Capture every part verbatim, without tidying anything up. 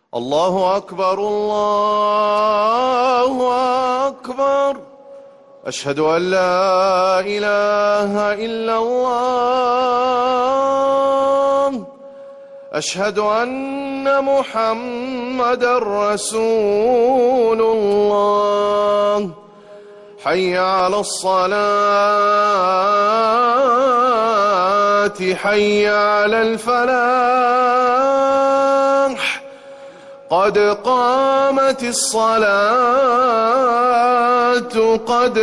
الله أكبر الله أكبر. أشهد أن لا إله إلا الله. أشهد أن محمدًا رسول الله. حي على الصلاة حي على الفلاح. قد قامت الصلاة قد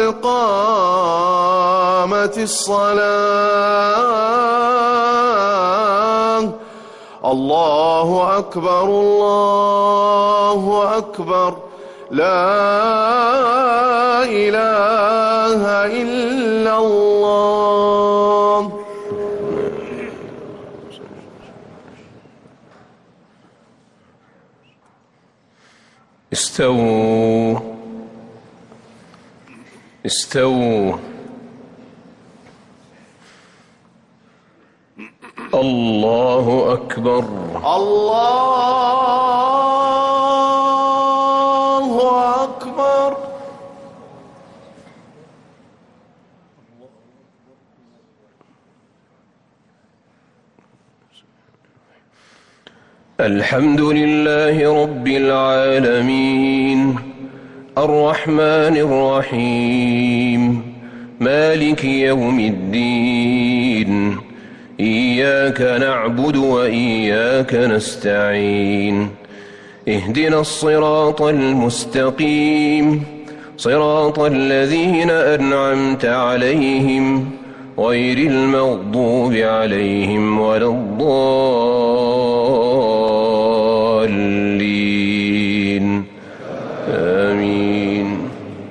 قامت الصلاة. الله أكبر الله أكبر. لا إله إلا الله. استووا استووا. الله أكبر الله أكبر. الحمد لله رب العالمين الرحمن الرحيم مالك يوم الدين. إياك نعبد وإياك نستعين. اهدنا الصراط المستقيم صراط الذين أنعمت عليهم غير المغضوب عليهم ولا الضالين. آمين.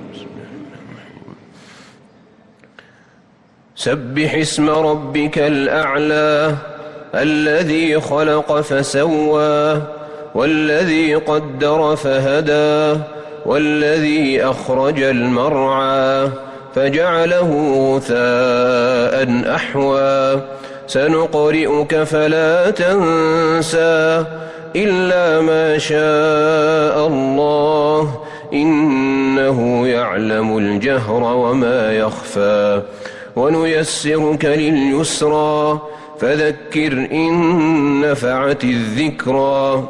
سبح اسم ربك الأعلى الذي خلق فسوى والذي قدر فهدى والذي أخرج المرعى فجعله غثاء أحوى. سنقرئك فلا تنسى إلا ما شاء الله إنه يعلم الجهر وما يخفى. ونيسرك لليسرى فذكر إن نفعت الذكرى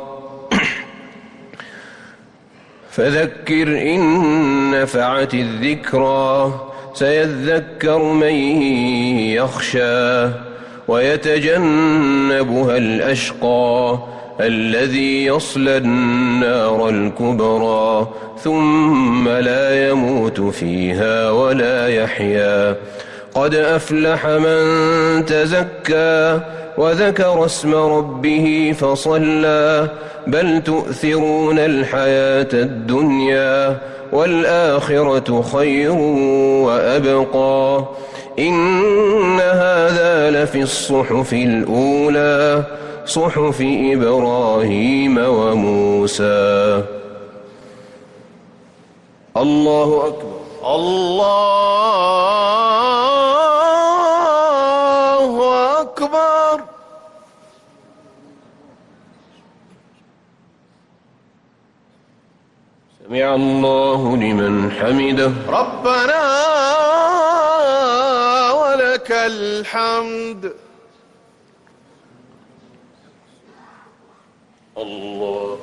فذكر إن نفعت الذكرى سيذكر من يخشى ويتجنبها الأشقى الذي يصلى النار الكبرى ثم لا يموت فيها ولا يحيا. قد أفلح من تزكى وذكر اسم ربه فصلى. بل تؤثرون الحياة الدنيا والآخرة خير وأبقى. إن هذا لفي الصحف الأولى صحف إبراهيم وموسى. الله أكبر الله أكبر. سمع الله لمن حمده. ربنا ولك الحمد. الله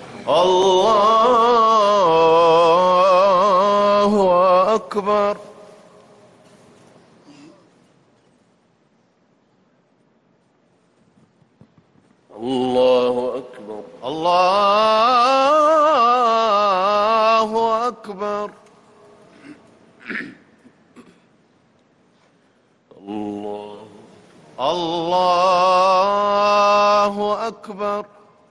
الله أكبر. الله أكبر الله أكبر. الله الله أكبر.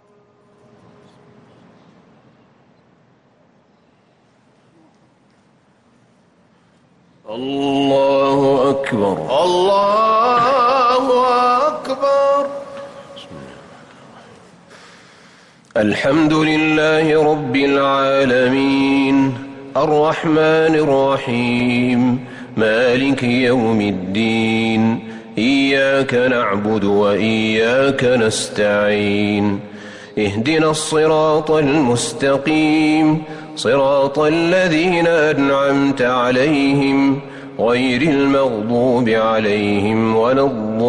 الله أكبر الله أكبر. الحمد لله رب العالمين الرحمن الرحيم مالك يوم الدين. إياك نعبد وإياك نستعين. اهدنا الصراط المستقيم صراط الذين أنعمت عليهم غير المغضوب عليهم ولا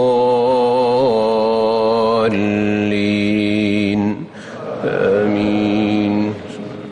الضالين آمين.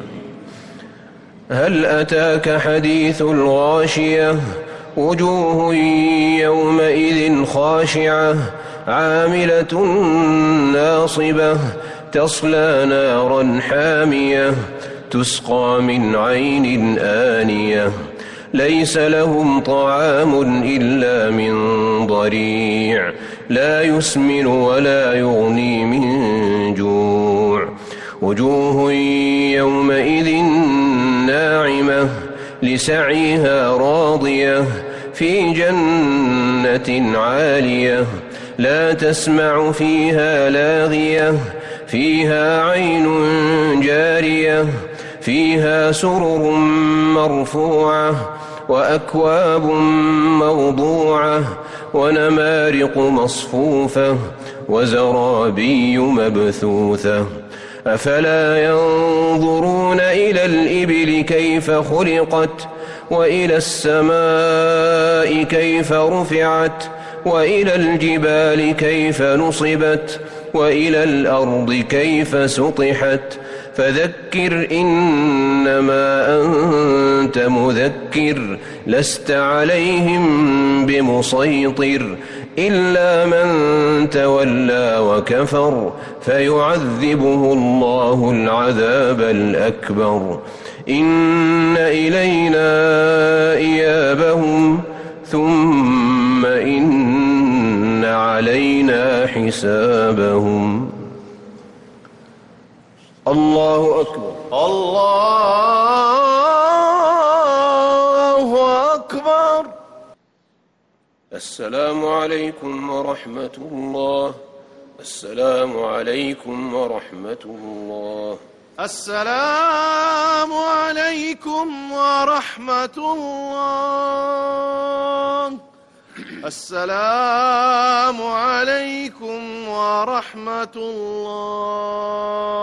هل أتاك حديث الغاشية وجوه يومئذ خاشعة عاملة ناصبة تصلى نارا حامية تسقى من عين آنية ليس لهم طعام إلا من ضريع لا يسمن ولا يغني من جوع وجوه يومئذ ناعمة لسعيها راضية في جنة عالية لا تسمع فيها لاغية فيها عين جارية فيها سرر مرفوعة وأكواب موضوعة ونمارق مصفوفة وزرابي مبثوثة أفلا ينظرون إلى الإبل كيف خلقت وإلى السماء كيف رفعت وإلى الجبال كيف نصبت وإلى الأرض كيف سطحت فذكر إنما أنت مذكر لست عليهم بمسيطر إلا من تولى وكفر فيعذبه الله العذاب الأكبر إن إلينا إيابهم ثم إن علينا حسابهم. الله أكبر. الله أكبر. السلام عليكم ورحمة الله. السلام عليكم ورحمة الله. السلام عليكم ورحمة الله. السلام عليكم ورحمة الله.